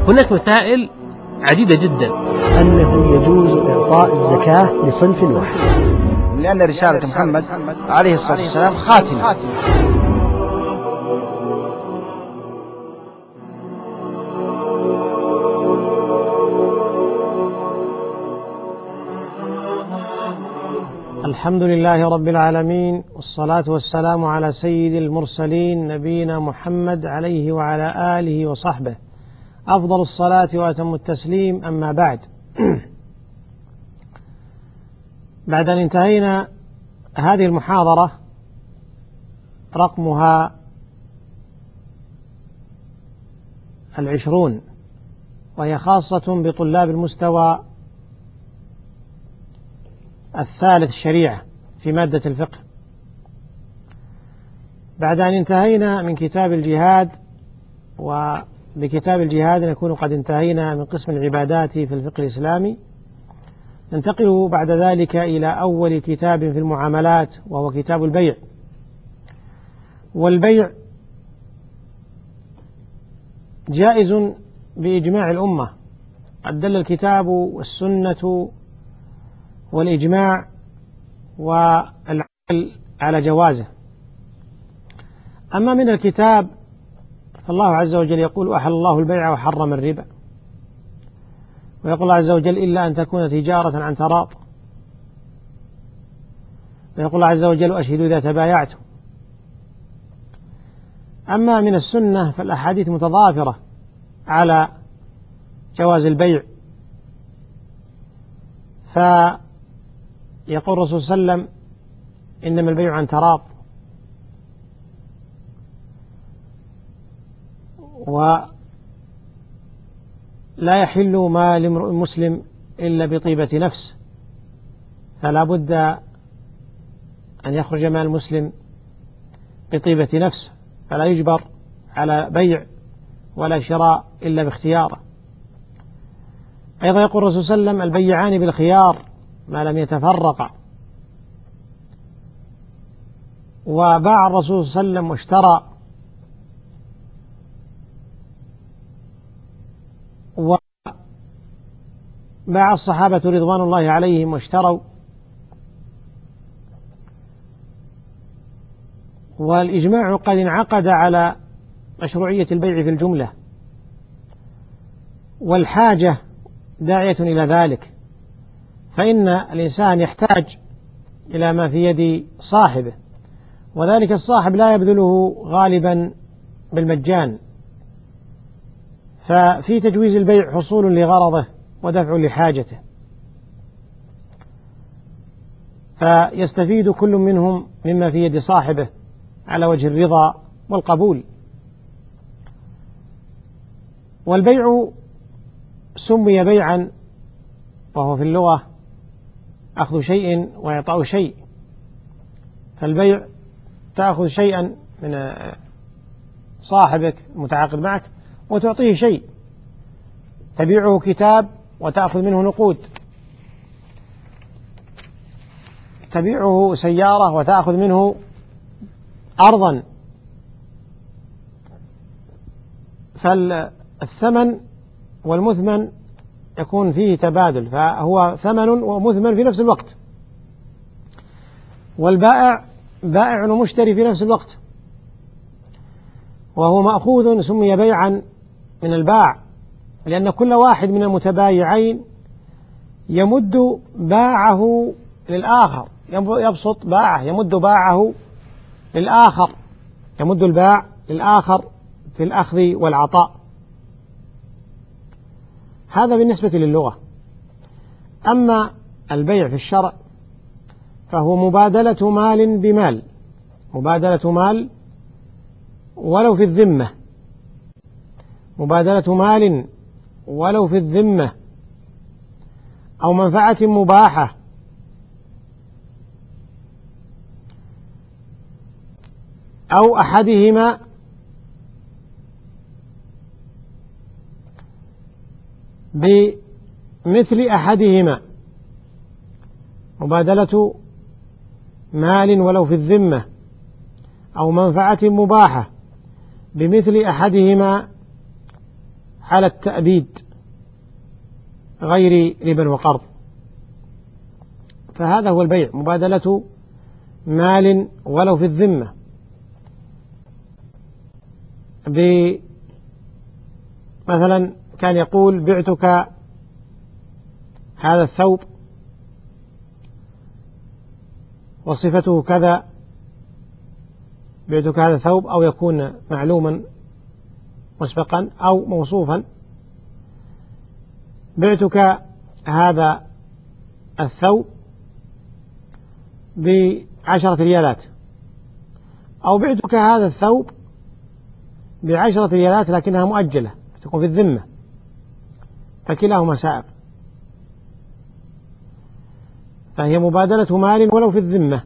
هناك مسائل عديدة جدا. أنه يجوز إعطاء الزكاة لصنف واحد، لأن رسالة محمد عليه الصلاة والسلام خاتمة. الحمد لله رب العالمين، والصلاة والسلام على سيد المرسلين نبينا محمد عليه وعلى آله وصحبه أفضل الصلاة وأتم التسليم. أما بعد، بعد أن انتهينا هذه المحاضرة رقمها 20، وهي خاصة بطلاب المستوى الثالث الشريعة في مادة الفقه، بعد أن انتهينا من كتاب الجهاد، وبكتاب الجهاد نكون قد انتهينا من قسم العبادات في الفقه الإسلامي. ننتقل بعد ذلك إلى أول كتاب في المعاملات، وهو كتاب البيع. والبيع جائز بإجماع الأمة، قد دل الكتاب والسنة والإجماع والعقل على جوازه. أما من الكتاب فالله عز وجل يقول: أحل الله البيع وحرم الربا. ويقول الله عز وجل: إلا أن تكون تجارة عن تراض. ويقول الله عز وجل: أشهدوا إذا تبايعتم. أما من السنة فالأحاديث متضافرة على جواز البيع، فيقول الرسول صلى الله عليه وسلم: إنما البيع عن تراض. ولا يحل مال امرئ مسلم إلا بطيبة نفس، فلا بد أن يخرج مال المسلم بطيبة نفس، فلا يجبر على بيع ولا شراء إلا باختياره. أيضا يقول الرسول صلى الله عليه وسلم: البيعان بالخيار ما لم يتفرقا. وباع الرسول صلى الله عليه وسلم واشترى، وباع الصحابة رضوان الله عليهم واشتروا. والإجماع قد انعقد على مشروعية البيع في الجملة، والحاجة داعية إلى ذلك، فإن الإنسان يحتاج إلى ما في يد صاحبه، وذلك الصاحب لا يبذله غالبا بالمجان، ففي تجويز البيع حصول لغرضه ودفع لحاجته، فيستفيد كل منهم مما في يد صاحبه على وجه الرضا والقبول. والبيع سمي بيعا، وهو في اللغة أخذ شيء وإعطاء شيء. فالبيع تأخذ شيئا من صاحبك المتعاقد معك وتعطيه شيء، تبيعه كتاب وتأخذ منه نقود، تبيعه سيارة وتأخذ منه أرضا. فالثمن والمثمن يكون فيه تبادل، فهو ثمن ومثمن في نفس الوقت. والبائع بائع ومشتري في نفس الوقت، وهو مأخوذ سمي بيعا من الباع، لأن كل واحد من المتبايعين يمد باعه للآخر، يبسط باعه، يمد باعه للآخر، يمد الباع للآخر في الأخذ والعطاء. هذا بالنسبة للغة. أما البيع في الشرع فهو مبادلة مال بمال، مبادلة مال ولو في الذمة، مبادلة مال ولو في الذمة، أو منفعة مباحة، أو أحدهما، بمثل أحدهما، مبادلة مال ولو في الذمة أو منفعة مباحة بمثل أحدهما، على التأبيد غير ربا وقرض. فهذا هو البيع، مبادلة مال ولو في الذمة، مثلا كان يقول بعتك هذا الثوب وصفته كذا، بعتك هذا الثوب، أو يكون معلوما مسبقا أو موصوفا، بعتك هذا الثوب ب10 ريالات، أو بعتك هذا الثوب ب10 ريالات لكنها مؤجلة تكون في الذمة، فكلاهما سائغ. فهي مبادلة مال ولو في الذمة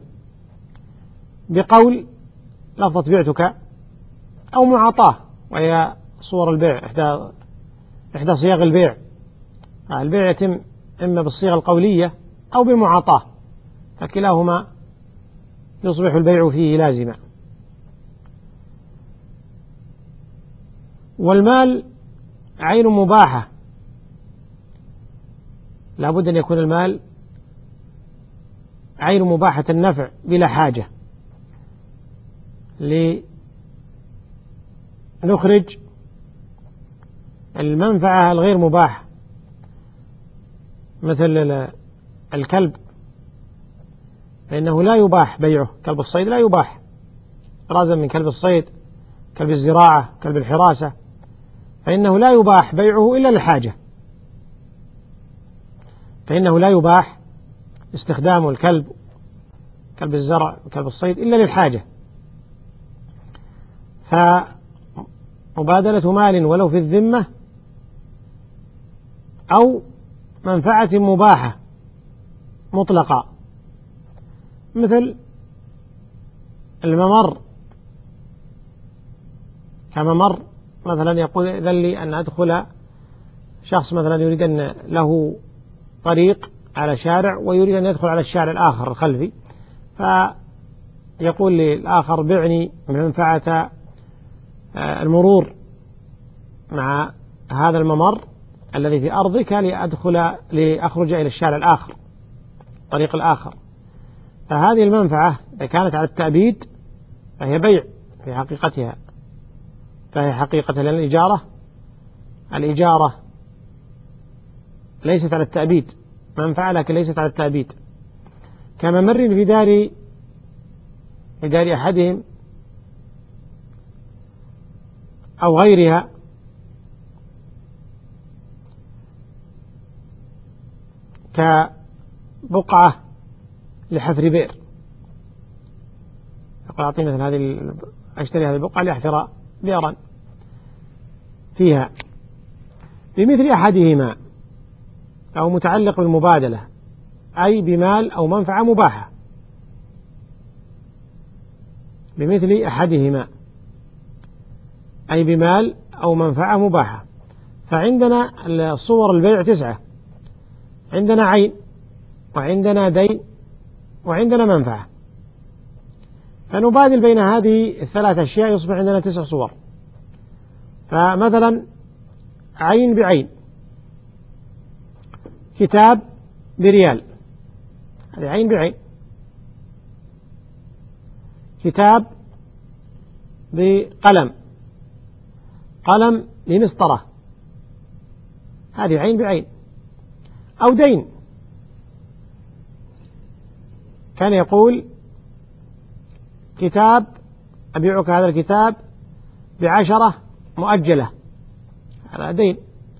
بقول لفظة بعتك، أو معاطاة، وهي صور البيع، إحدى صيغ البيع. البيع يتم إما بالصيغة القولية أو بالمعاطاة، فكلاهما يصبح البيع فيه لازما. والمال عين مباحة، لا بد أن يكون المال عين مباحة النفع بلا حاجة، لنخرج المنفعة الغير مباحة، مثل الكلب، فإنه لا يباح بيعه، كلب الصيد لا يباح، رازا من كلب الصيد، كلب الزراعة، كلب الحراسة، فإنه لا يباح بيعه إلا للحاجة، فإنه لا يباح استخدام الكلب، كلب الزرع وكلب الصيد، إلا للحاجة. فمبادلة مال ولو في الذمة أو منفعة مباحة مطلقة، مثل الممر، كممر مثلا يقول إذن لي أن أدخل، شخص مثلا يريد أن له طريق على شارع ويريد أن يدخل على الشارع الآخر الخلفي، فيقول للآخر بعني منفعة المرور مع هذا الممر الذي في أرضك لأخرج إلى الشارع الآخر، الطريق الآخر. فهذه المنفعة إذا كانت على التأبيد فهي بيع في حقيقتها، فهي حقيقة، لأن الإجارة ليست على التأبيد، منفعة لكن ليست على التأبيد. كممر في دار أحدهم أو غيرها، كبقعة لحفر بئر، يقول أعطي مثل أشتري هذه البقعة لأحفر بئرا فيها، بمثل أحدهما، أو متعلق بالمبادلة، أي بمال أو منفعة مباحة، بمثل أحدهما أي بمال أو منفعة مباحة. فعندنا صور البيع 9، عندنا عين، وعندنا دين، وعندنا منفعة، فنبادل بين هذه الثلاث أشياء يصبح عندنا 9 صور. فمثلا عين بعين، كتاب بريال، هذه عين بعين، كتاب بقلم، قلم بمسطرة، هذه عين بعين. أو دين، كان يقول كتاب أبيعك هذا الكتاب ب10 مؤجلة، هذا دين.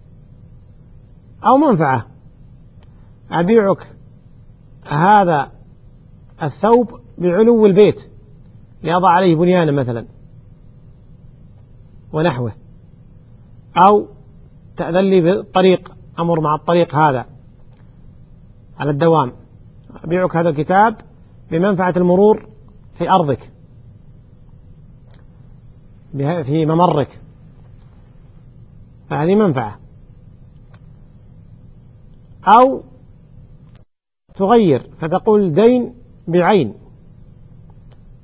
أو منفعة، أبيعك هذا الثوب بعلو البيت لأضع عليه بنيانا مثلا ونحوه، أو تأذن لي بالطريق، أمر مع الطريق هذا على الدوام، أبيعك هذا الكتاب بمنفعة المرور في أرضك، في ممرك، فهذه منفعة. أو تغير فتقول دين بعين،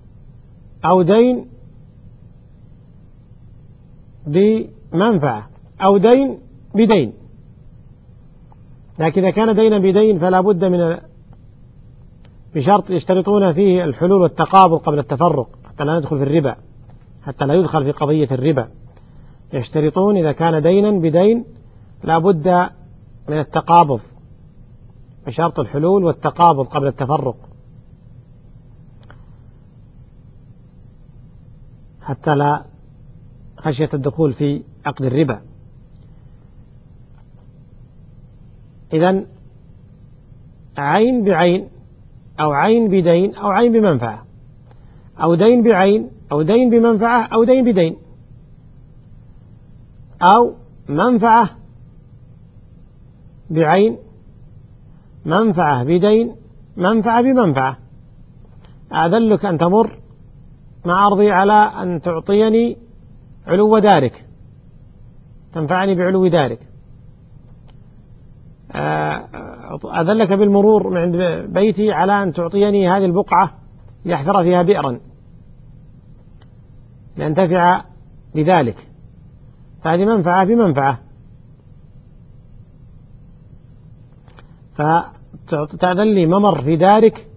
أو دين بمنفعة، أو دين بدين. لكن إذا كان دينا بدين فلا بد من بشرط يشترطون فيه الحلول والتقابض قبل التفرق حتى لا ندخل في الربا، حتى لا يدخل في قضية الربا. يشترطون إذا كان دينا بدين لا بد من التقابض بشرط الحلول والتقابض قبل التفرق حتى لا خشية الدخول في عقد الربا. إذن عين بعين أو عين بدين أو عين بمنفعة أو دين بعين أو دين بمنفعة أو دين بدين أو منفعة بعين منفعة بدين منفعة بمنفعة. أذلك أن تمر مع أرضي على أن تعطيني علو دارك، تنفعني بعلو دارك. أذلك بالمرور من عند بيتي على أن تعطيني هذه البقعة يحفر فيها بئرا لأنتفع بذلك، فهذه منفعة بمنفعة. فتأذن لي ممر في دارك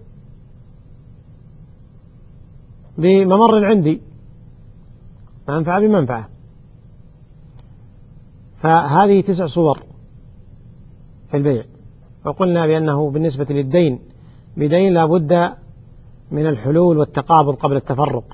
بممر عندي، منفعة بمنفعة. فهذه 9 صور في البيع. وقلنا بأنه بالنسبة للدين بدين لا بد من الحلول والتقابض قبل التفرق.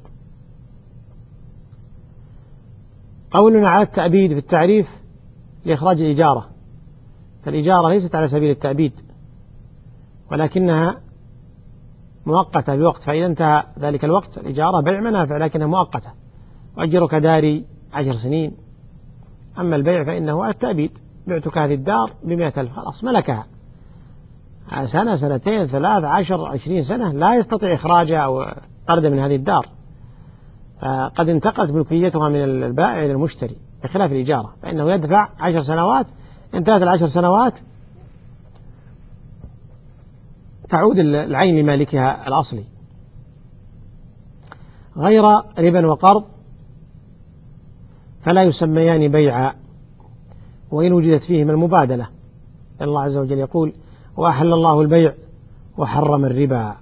قولنا على التأبيد في التعريف لإخراج الإجارة، فالإجارة ليست على سبيل التأبيد ولكنها مؤقتة بوقت، فإذا انتهى ذلك الوقت الإجارة بيع منافع لكنها مؤقتة، أجرك داري 10 سنين. أما البيع فإنه التأبيد، بعتك هذه الدار ب100,000 خلاص ملكها سنة سنتين 3 10 20 سنة لا يستطيع إخراجها أو طردها من هذه الدار، فقد انتقلت ملكيتها من البائع إلى المشتري، بخلاف الإجارة فإنه يدفع 10 سنوات، انتهت 10 سنوات تعود العين لمالكها الأصلي. غير ربا وقرض فلا يسميان بيعا وإن وجدت فيهما المبادلة. الله عز وجل يقول: وأحل الله البيع وحرم الربا.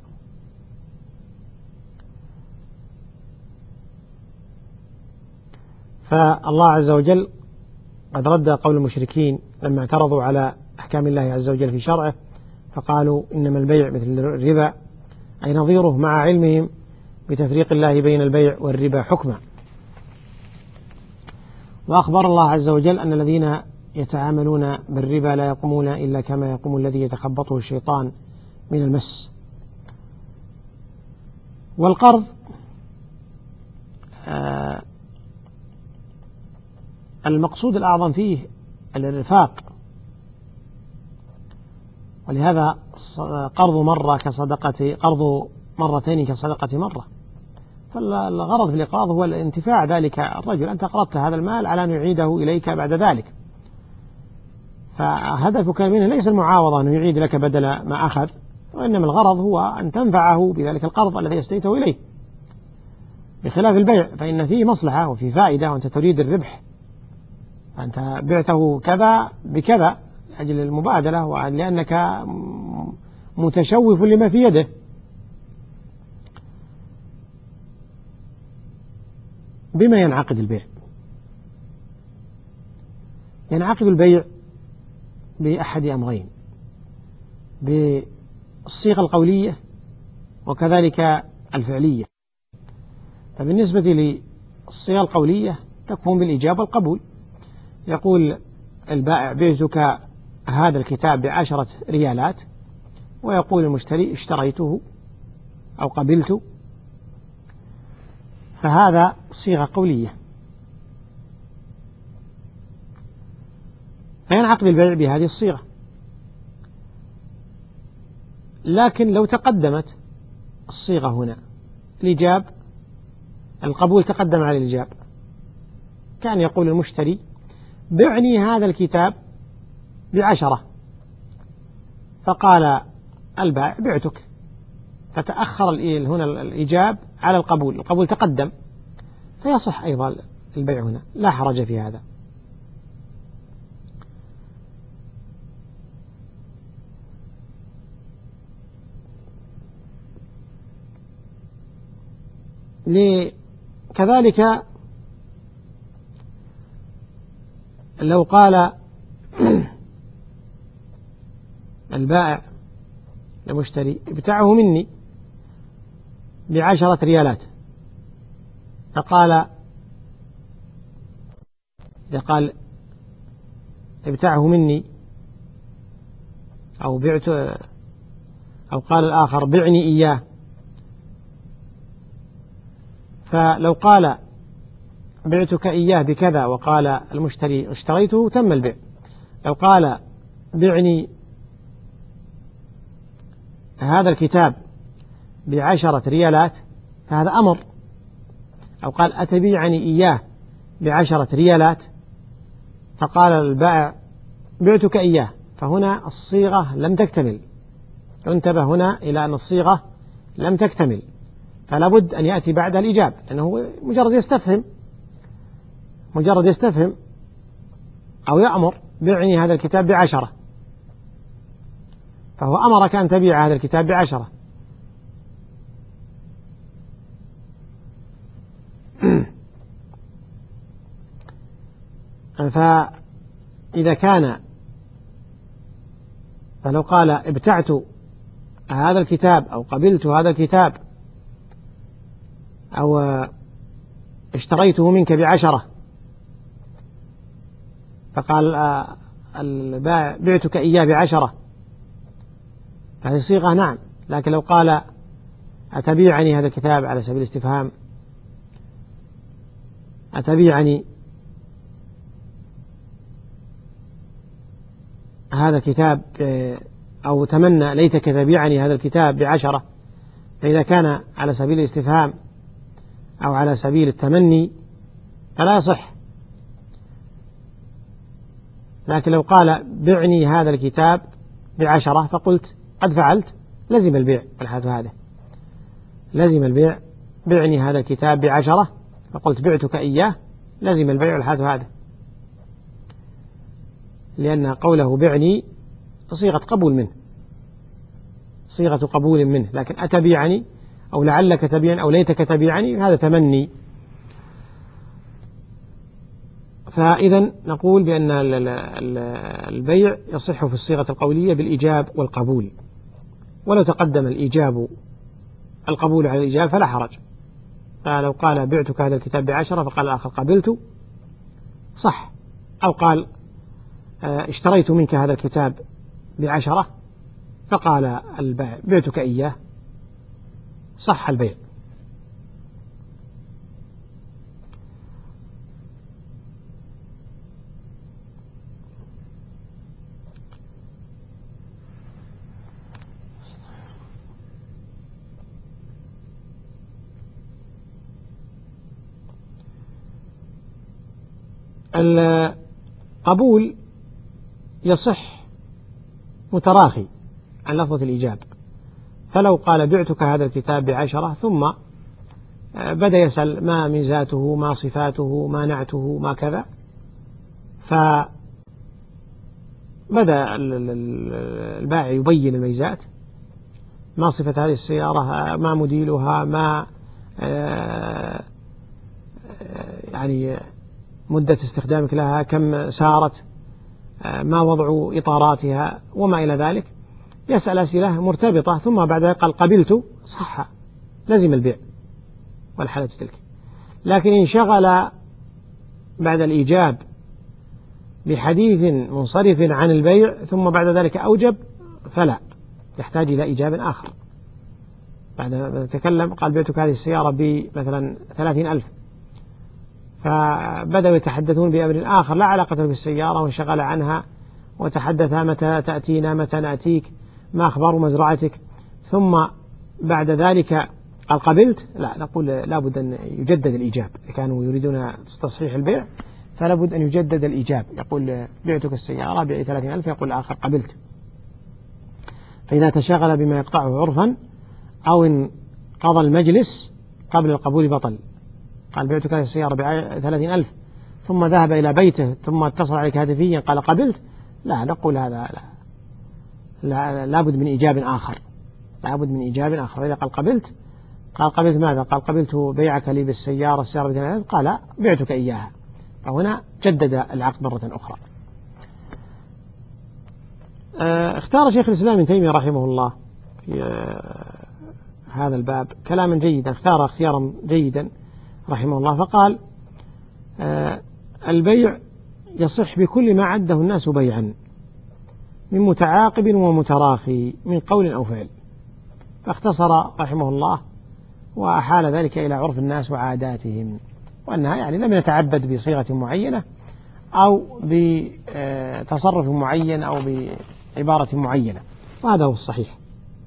فالله عز وجل قد رد قول المشركين لما اعترضوا على أحكام الله عز وجل في شرعه، فقالوا إنما البيع مثل الربا، أي نظيره، مع علمهم بتفريق الله بين البيع والربا حكما. وأخبر الله عز وجل أن الذين يتعاملون بالربا لا يقومون إلا كما يقوم الذي يتخبطه الشيطان من المس. والقرض المقصود الأعظم فيه الإرفاق، ولهذا قرض مرة كصدقة، قرض مرتين كصدقة مرة. فالغرض في الإقراض هو الانتفاع ذلك الرجل، أنت قرضت هذا المال على أن يعيده إليك بعد ذلك، فهدفك منه ليس المعاوضة أنه يعيد لك بدل ما أخذ، وإنما الغرض هو أن تنفعه بذلك القرض الذي استيته إليه، بخلاف البيع فإن فيه مصلحة وفيه فائدة وأنت تريد الربح، فأنت بعته كذا بكذا أجل المبادلة ولأنك متشوف لما في يده. بما ينعقد البيع؟ ينعقد البيع بأحد أمرين: بالصيغة القولية وكذلك الفعلية. فبالنسبة للصيغة القولية تكون بالإجابة والقبول، يقول البائع: بعتك هذا الكتاب ب10 ريالات، ويقول المشتري: اشتريته أو قبلت، فهذا صيغة قولية. فينعقد البيع بهذه الصيغة. لكن لو تقدمت الصيغة هنا الإجاب، القبول تقدم على الإجاب، كان يقول المشتري: بعني هذا الكتاب ب10، فقال البائع: بعتك، فتأخر هنا الإجاب على القبول، القبول تقدم، فيصح أيضا البيع هنا، لا حرج في هذا. كذلك لو قال البائع المشتري ابتاعه مني ب10 ريالات، فقال إذا قال ابتاعه مني أو بعت، أو قال الآخر بعني إياه، فلو قال بعتك إياه بكذا وقال المشتري اشتريته تم البيع. لو قال بعني هذا الكتاب ب10 ريالات فهذا أمر، أو قال أتبيعني إياه ب10 ريالات فقال البائع بعتك إياه، فهنا الصيغة لم تكتمل. انتبه هنا إلى أن الصيغة لم تكتمل، فلا بد أن يأتي بعدها الإجابة، لأنه مجرد يستفهم أو يأمر بعني هذا الكتاب ب10، فهو أمرك أن تبيع هذا الكتاب ب10. فإذا كان، فلو قال ابتعت هذا الكتاب أو قبلت هذا الكتاب أو اشتريته منك ب10، فقال البائع بعتك إياه ب10، فهذه صيغة نعم. لكن لو قال أتبيعني هذا الكتاب على سبيل الاستفهام، أتبيعني هذا الكتاب أو تمنى ليتك تبيعني هذا الكتاب ب10، فإذا كان على سبيل الاستفهام أو على سبيل التمني فلا يصح. لكن لو قال بعني هذا الكتاب ب10 فقلت قد فعلت لزم البيع والحال هذا، لزم البيع. بعني هذا الكتاب ب10 فقلت بعتك إياه، لزم البيع والحال هذا، لأن قوله بعني صيغة قبول منه، صيغة قبول منه. لكن أتبيعني أو لعلك تبيعني أو ليتك تبيعني هذا تمني. فإذا نقول بأن البيع يصح في الصيغة القولية بالإيجاب والقبول، ولو تقدم الإيجاب القبول على الإيجاب فلا حرج. فلو قال بعتك هذا الكتاب ب10 فقال الآخر قبلت صح، أو قال اشتريت منك هذا الكتاب ب10 فقال البائع بعتك إياه، صح البيع. القبول يصح متراخي عن لفظة الإيجاب، فلو قال بعتك هذا الكتاب ب10 ثم بدأ يسأل ما ميزاته ما صفاته ما نعته ما كذا، فبدأ البائع يبين الميزات، ما صفة هذه السيارة، ما موديلها، ما يعني مدة استخدامك لها، كم سارت، ما وضع إطاراتها وما إلى ذلك، يسأل أسئلة مرتبطة، ثم بعد ذلك قال قبلت صح لزم البيع والحالة تلك. لكن إن شغل بعد الإيجاب بحديث منصرف عن البيع ثم بعد ذلك أوجب فلا، يحتاج إلى إيجاب آخر. بعد ما تكلم قال بعتك هذه السيارة بمثلا 30,000، فبدأوا يتحدثون بأمر آخر لا علاقة بالسيارة وانشغل عنها، وتحدث متى تأتينا متى نأتيك ما أخبار مزرعتك، ثم بعد ذلك قال قبلت، لا نقول لابد أن يجدد الإيجاب. إذا كانوا يريدون تصحيح البيع فلابد أن يجدد الإيجاب، يقول بعتك السيارة ب30,000، يقول الآخر قبلت. فإذا تشغل بما يقطعه عرفا أو إن قضى المجلس قبل القبول بطل. قال بعتك هذه السيارة ب30,000 ثم ذهب إلى بيته ثم اتصل عليك هاتفيا قال قبلت، لا نقول هذا لا، لابد من إيجاب آخر، لابد من إيجاب آخر. إذا قال قبلت قال قبلت ماذا؟ قال قبلت بيعك لي بالسيارة، السيارة ب300. قال لا، بعتك إياها. فهنا جدد العقد مرة أخرى. اختار شيخ الإسلام ابن تيمية رحمه الله في هذا الباب كلاما جيدا، اختار اختيارا جيدا رحمه الله، فقال البيع يصح بكل ما عده الناس بيعا من متعاقب ومتراخي من قول أو فعل. فاختصر رحمه الله وأحال ذلك إلى عرف الناس وعاداتهم، وأنها يعني لم يتعبد بصيغة معينة أو بتصرف معين أو بعبارة معينة، وهذا هو الصحيح.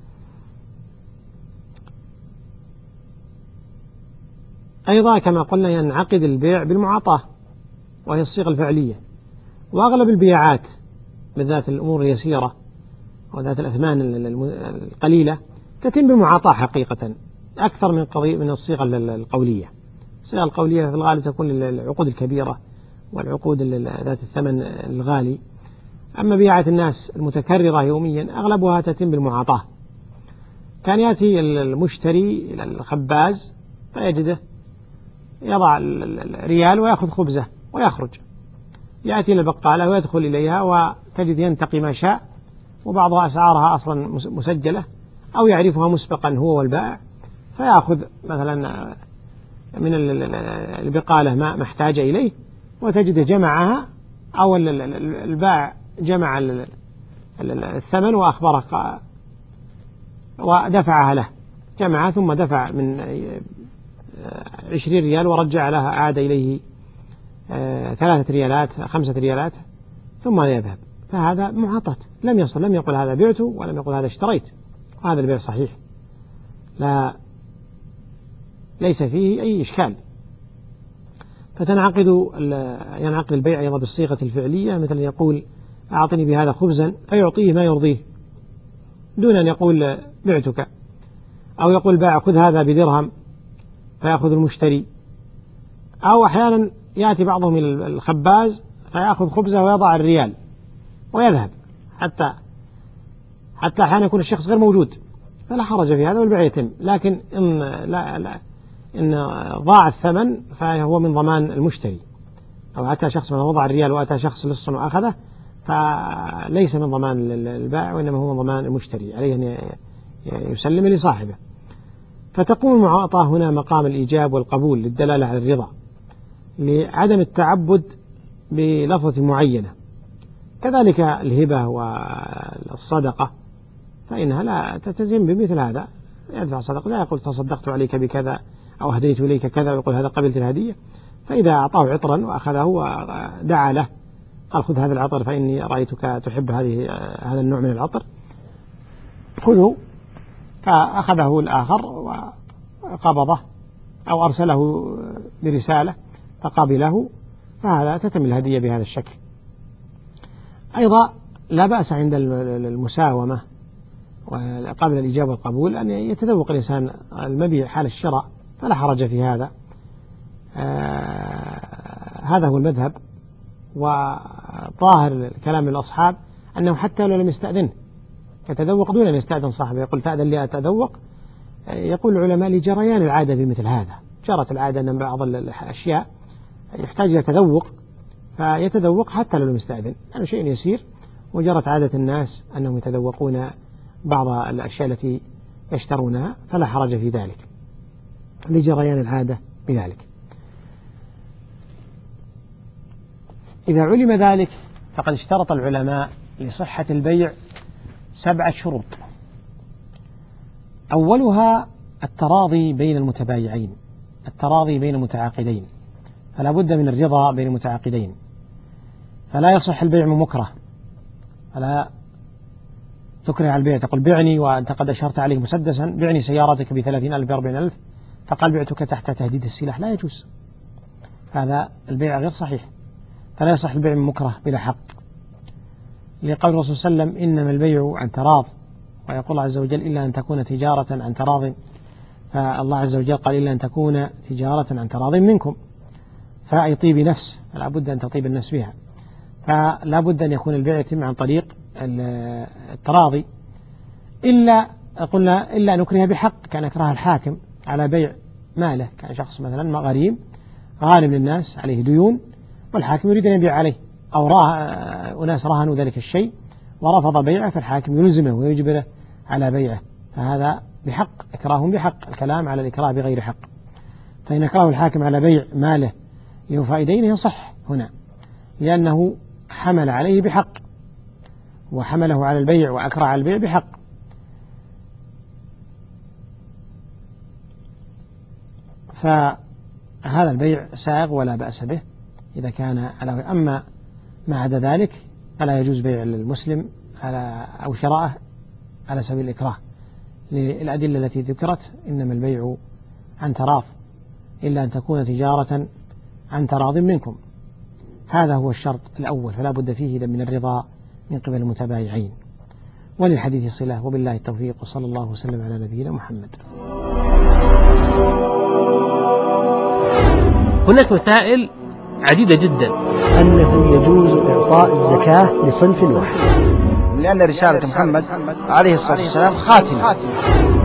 أيضا كما قلنا ينعقد البيع بالمعاطاة وهي الصيغة الفعلية، وأغلب البيعات بالذات الأمور اليسيرة وذات الأثمان القليلة تتم بالمعاطاة حقيقة أكثر من الصيغة القولية. الصيغة القولية في الغالب تكون للعقود الكبيرة والعقود ذات الثمن الغالي، أما بيعات الناس المتكررة يوميا أغلبها تتم بالمعاطاة. كان يأتي المشتري إلى الخباز فيجده يضع الريال ويأخذ خبزة ويخرج، يأتي إلى البقالة ويدخل إليها وتجد ينتقي ما شاء، وبعضها أسعارها أصلا مسجلة أو يعرفها مسبقا هو والبائع، فيأخذ مثلا من البقالة ما احتاج إليه، وتجد جمعها أو البائع جمع الثمن وأخبره ودفعها له، جمعها ثم دفع من 20 ريال ورجع لها، عاد إليه 3 ريالات 5 ريالات ثم يذهب، فهذا معاطاة. لم يقل هذا بعته ولم يقل هذا اشتريت، وهذا البيع صحيح ليس فيه أي إشكال. ينعقد البيع أيضا بالصيغة الفعلية، مثل يقول أعطني بهذا خبزا فيعطيه ما يرضيه دون أن يقول بعتك، أو يقول باع خذ هذا بدرهم فيأخذ المشتري، أو أحيانا يأتي بعضهم إلى الخباز فيأخذ خبزه ويضع الريال ويذهب، حتى أحيانا يكون الشخص غير موجود، فلا حرج في هذا والبيع يتم. لكن إن ضاع الثمن فهو من ضمان المشتري، أو أتى شخص من وضع الريال وأتى شخص لص وأخذه فليس من ضمان البائع وإنما هو من ضمان المشتري، عليه أن يسلم لصاحبه. فتقوم المعاطاة هنا مقام الإيجاب والقبول للدلالة على الرضا لعدم التعبد بلفظة معينة. كذلك الهبة والصدقة فإنها لا تتم بمثل هذا، يدفع صدقة لا يقول تصدقت عليك بكذا أو هديت إليك كذا ويقول هذا قبلت الهدية. فإذا أعطاه عطرا وأخذه ودعا له قال خذ هذا العطر فإني رأيتك تحب هذا النوع من العطر خذه، فأخذه الآخر وقبضه أو أرسله برسالة فقابله، فهذا تتم الهدية بهذا الشكل. أيضا لا بأس عند المساومة قبل الإجابة والقبول أن يتذوق الإنسان المبيع حال الشراء، فلا حرج في هذا. هذا هو المذهب، وظاهر الكلام للأصحاب أنه حتى لو لم يستأذن يتذوق دون أن يستأذن صاحبه، يقول تأذن لي أتذوق. يقول العلماء لجريان العادة بمثل هذا، جرت العادة أن بعض الأشياء يحتاج إلى تذوق فيتذوق حتى لو لم يستأذن، يعني شيء يسير، وجرت عادة الناس أنهم يتذوقون بعض الأشياء التي يشترونها، فلا حرج في ذلك لجريان العادة بذلك. إذا علم ذلك فقد اشترط العلماء لصحة البيع 7 شروط. أولها التراضي بين المتبايعين، التراضي بين المتعاقدين، فلا بد من الرضا بين المتعاقدين، فلا يصح البيع من مكره، فلا تكره على البيع، تقول بعني وأنت قد أشرت عليه مسدسا، بعني سيارتك ب30,000 ب40,000 فقال بعتك تحت تهديد السلاح، لا يجوز، هذا البيع غير صحيح. فلا يصح البيع من مكره بلا حق، لقول الرسول صلى الله عليه وسلم إنما البيع عن تراض، ويقول الله عز وجل إلا أن تكون تجارة عن تراض، فالله عز وجل قال إلا أن تكون تجارة عن تراض منكم، فأي طيب نفس، فلا بد أن تطيب النفس بها، فلا بد أن يكون البيع يتم عن طريق التراضي، إلا قلنا إلا نكره بحق كان أكره الحاكم على بيع ماله. كان شخص مثلا غريم غانم للناس عليه ديون والحاكم يريد أن يبيع عليه، أو أناس رهنوا ذلك الشيء ورفض بيعه، فالحاكم يلزمه ويجبره على بيعه، فهذا بحق، إكراه بحق، الكلام على الإكراه بغير حق. فإن إكراه الحاكم على بيع ماله لوفاء دينه يصح هنا، لأنه حمل عليه بحق، وحمله على البيع وأكره على البيع بحق. فهذا البيع سائغ ولا بأس به إذا كان على. أما ما عدا ذلك فلا يجوز بيع للمسلم أو شراءه على سبيل الإكراه، للأدلة التي ذكرت: إنما البيع عن تراض إلا أن تكون تجارة عن تراض منكم. هذا هو الشرط الأول، فلا بد فيه من الرضا من قبل المتبايعين. وللحديث صلة، وبالله التوفيق، وصلى الله وسلم على نبينا محمد. هناك مسائل عديدة جدا. أنه يجوز إعطاء الزكاة لصنف واحد، لأن رسالة محمد عليه الصلاة والسلام خاتمة